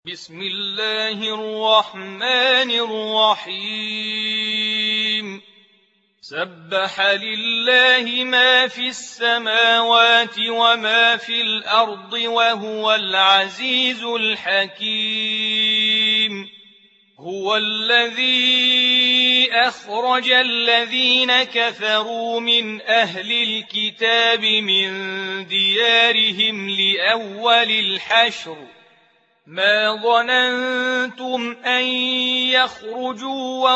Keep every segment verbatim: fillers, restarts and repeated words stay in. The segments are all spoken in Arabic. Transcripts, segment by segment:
بسم الله الرحمن الرحيم سبح لله ما في السماوات وما في الأرض وهو العزيز الحكيم هو الذي أخرج الذين كفروا من أهل الكتاب من ديارهم لأول الحشر ما ظننتم أن يخرجوا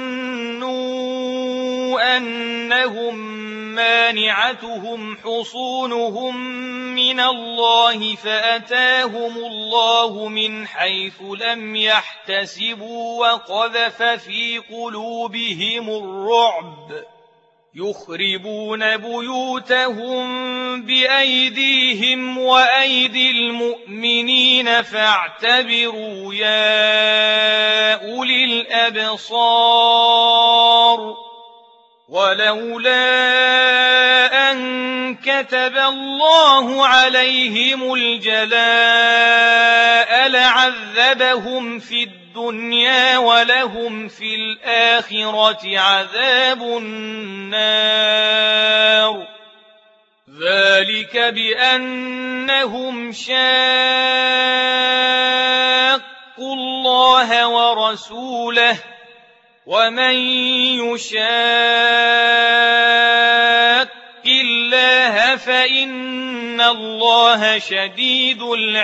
وظنوا أنهم مانعتهم حصونهم من الله فأتاهم الله من حيث لم يحتسبوا وقذف في قلوبهم الرعب يخربون بيوتهم بأيديهم وأيدي المؤمنين فاعتبروا يا أولي الأبصار ولولا أن كتب الله عليهم الجلاء لعذبهم في الدنيا ولهم في الآخرة عذاب النار ذلك بأنهم شاقوا الله ورسوله ومن يشاق الله فإن الله شديد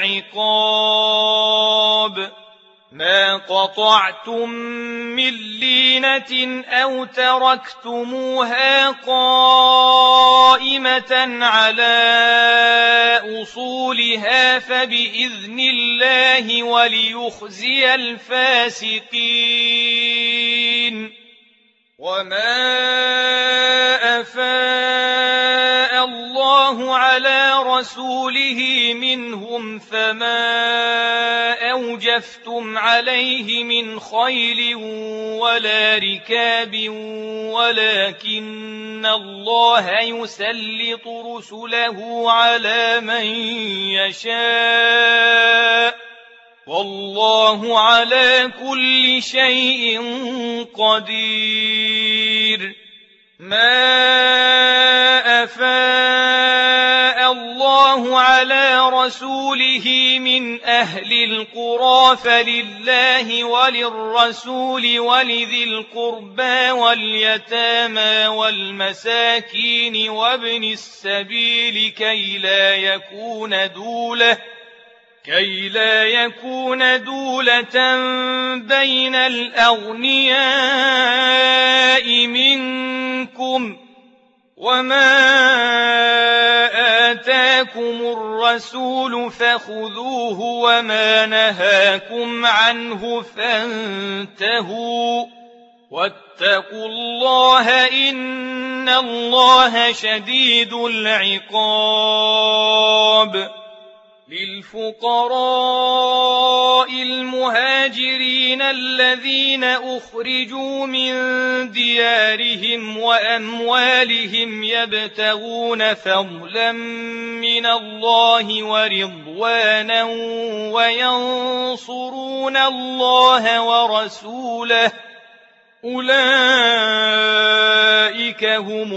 العقاب ما قطعتم من لينة أو تركتموها قائمة على أصولها فبإذن الله وليخزي الفاسقين وما أفاء الله على رسوله منهم فما أوجفتم عليه من خيل ولا ركاب ولكن الله يسلط رسله على من يشاء والله على كل شيء قدير ما أفاء الله على رسوله من أهل القرى فلله وللرسول ولذي القربى واليتامى والمساكين وابن السبيل كي لا يكون دولة كي لا يكون دولة بين الأغنياء منكم وما آتاكم الرسول فخذوه وما نهاكم عنه فانتهوا واتقوا الله إن الله شديد العقاب للفقراء المهاجرين الذين أخرجوا من ديارهم وأموالهم يبتغون فضلا من الله ورضوانا وينصرون الله ورسوله أولئك هم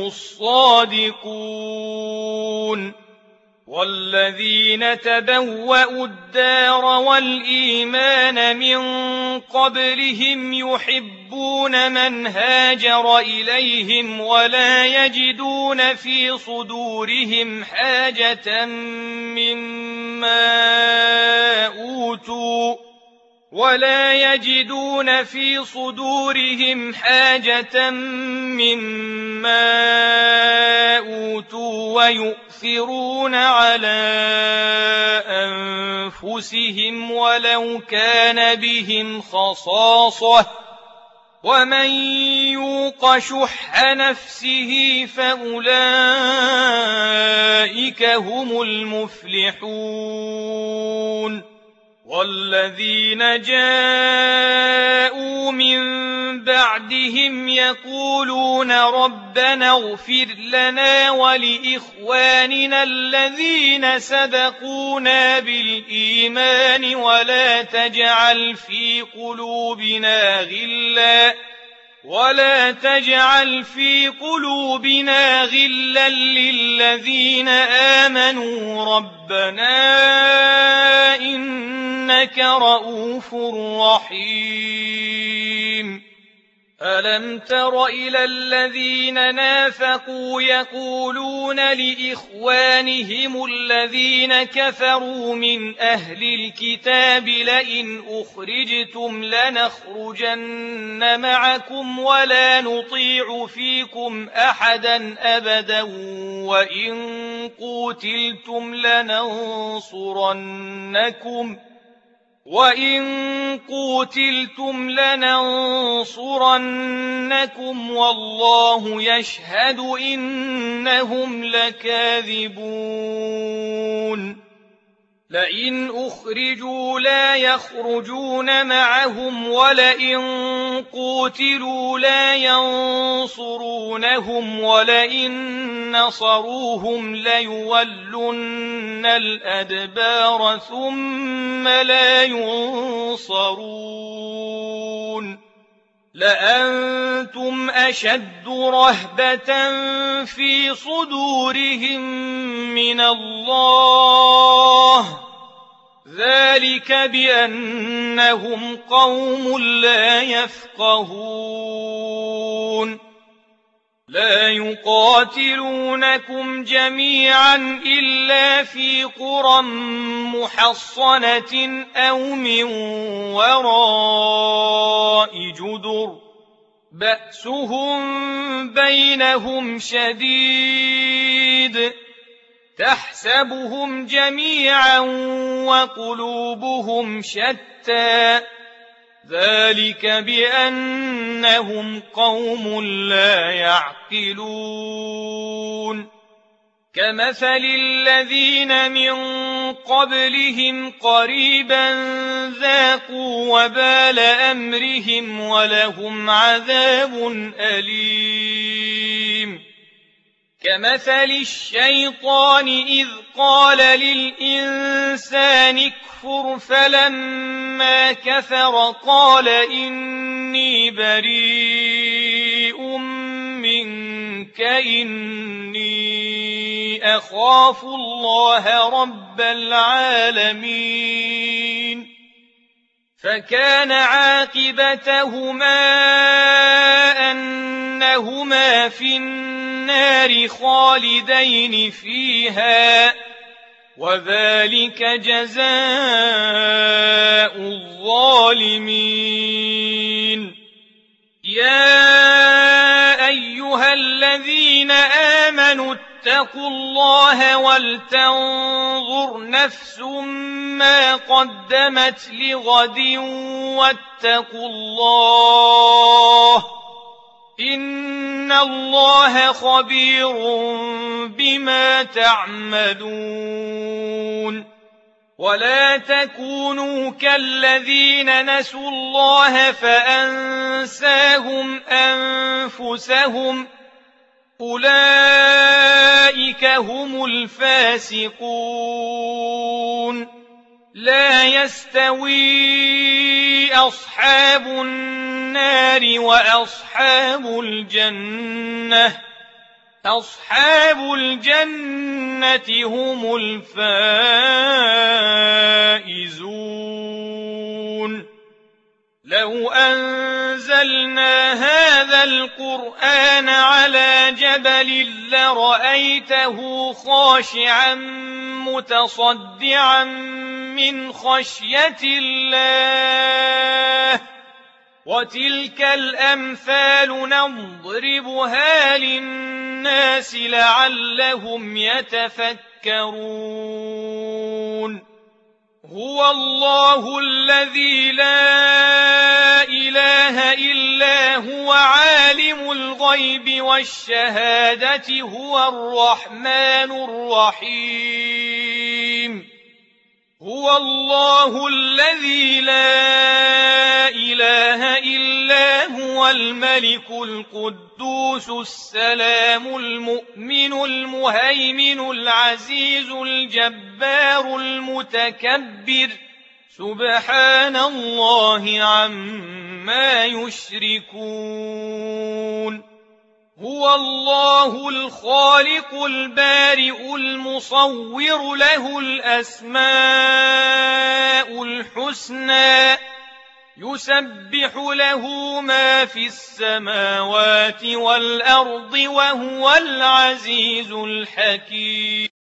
الصادقون والذين تبوأوا الدار والإيمان من قبلهم يحبون من هاجر إليهم ولا يجدون في صدورهم حاجة مما أوتوا ولا يجدون في صدورهم حاجة مما أوتوا ويؤثرون على أنفسهم ولو كان بهم خصاصة ومن يوق شح نفسه فأولئك هم المفلحون والذين جاءوا من بعدهم يقولون ربنا اغفر لنا ولإخواننا الذين سبقونا بالإيمان ولا تجعل في قلوبنا غلا ولا تجعل في قلوبنا غلا للذين آمنوا ربنا إنك رؤوف رحيم. ألم تر إلى الذين نافقوا يقولون لإخوانهم الذين كفروا من أهل الكتاب لئن أخرجتم لنخرجن معكم ولا نطيع فيكم أحدا أبدا وإن قوتلتم لننصرنكم وَإِن قُوتِلْتُمْ لَنَنصُرَنَّكُمْ وَاللَّهُ يَشْهَدُ إِنَّهُمْ لَكَاذِبُونَ. لئن أخرجوا لا يخرجون معهم ولئن قوتلوا لا ينصرونهم ولئن نصروهم ليولن الأدبار ثم لا ينصرون. لأنتم أشد رهبة في صدورهم من الله ذلك بأنهم قوم لا يفقهون. لا يقاتلونكم جميعا إلا في قرى محصنة أو من وراء جدر بأسهم بينهم شديد تحسبهم جميعا وقلوبهم شتى ذلك بأنهم قوم لا يعقلون. كمثل الذين من قبلهم قريبا ذاقوا وبال أمرهم ولهم عذاب أليم. كمثل الشيطان إذ قال للإنسان اكفر فلما كفر قال إني بريء منك إني أخاف الله رب العالمين. فكان عاقبتهما أنهما في النار خالدين فيها وذلك جزاء الظالمين. يا أيها الذين آمنوا اتقوا الله ولتنظر نفس ما قدمت لغد واتقوا الله إن الله خبير بما تعملون. ولا تكونوا كالذين نسوا الله فأنساهم أنفسهم أولئك هم الفاسقون. لا يستوي أصحاب النار وأصحاب الجنة أصحاب الجنة هم الفائزون. لو أنزلنا هذا القرآن على جبل لرأيته خاشعا متصدعا من خشية الله. وتلك الأمثال نضربها للناس لعلهم يتفكرون. هو الله الذي لا إله إلا هو عالم الغيب والشهادة هو الرحمن الرحيم. هو الله الذي لا إله إلا هو هو الملك القدوس السلام المؤمن المهيمن العزيز الجبار المتكبر سبحان الله عما يشركون هو الله الخالق البارئ المصور له الأسماء الحسنى يسبح له ما في السماوات والأرض وهو العزيز الحكيم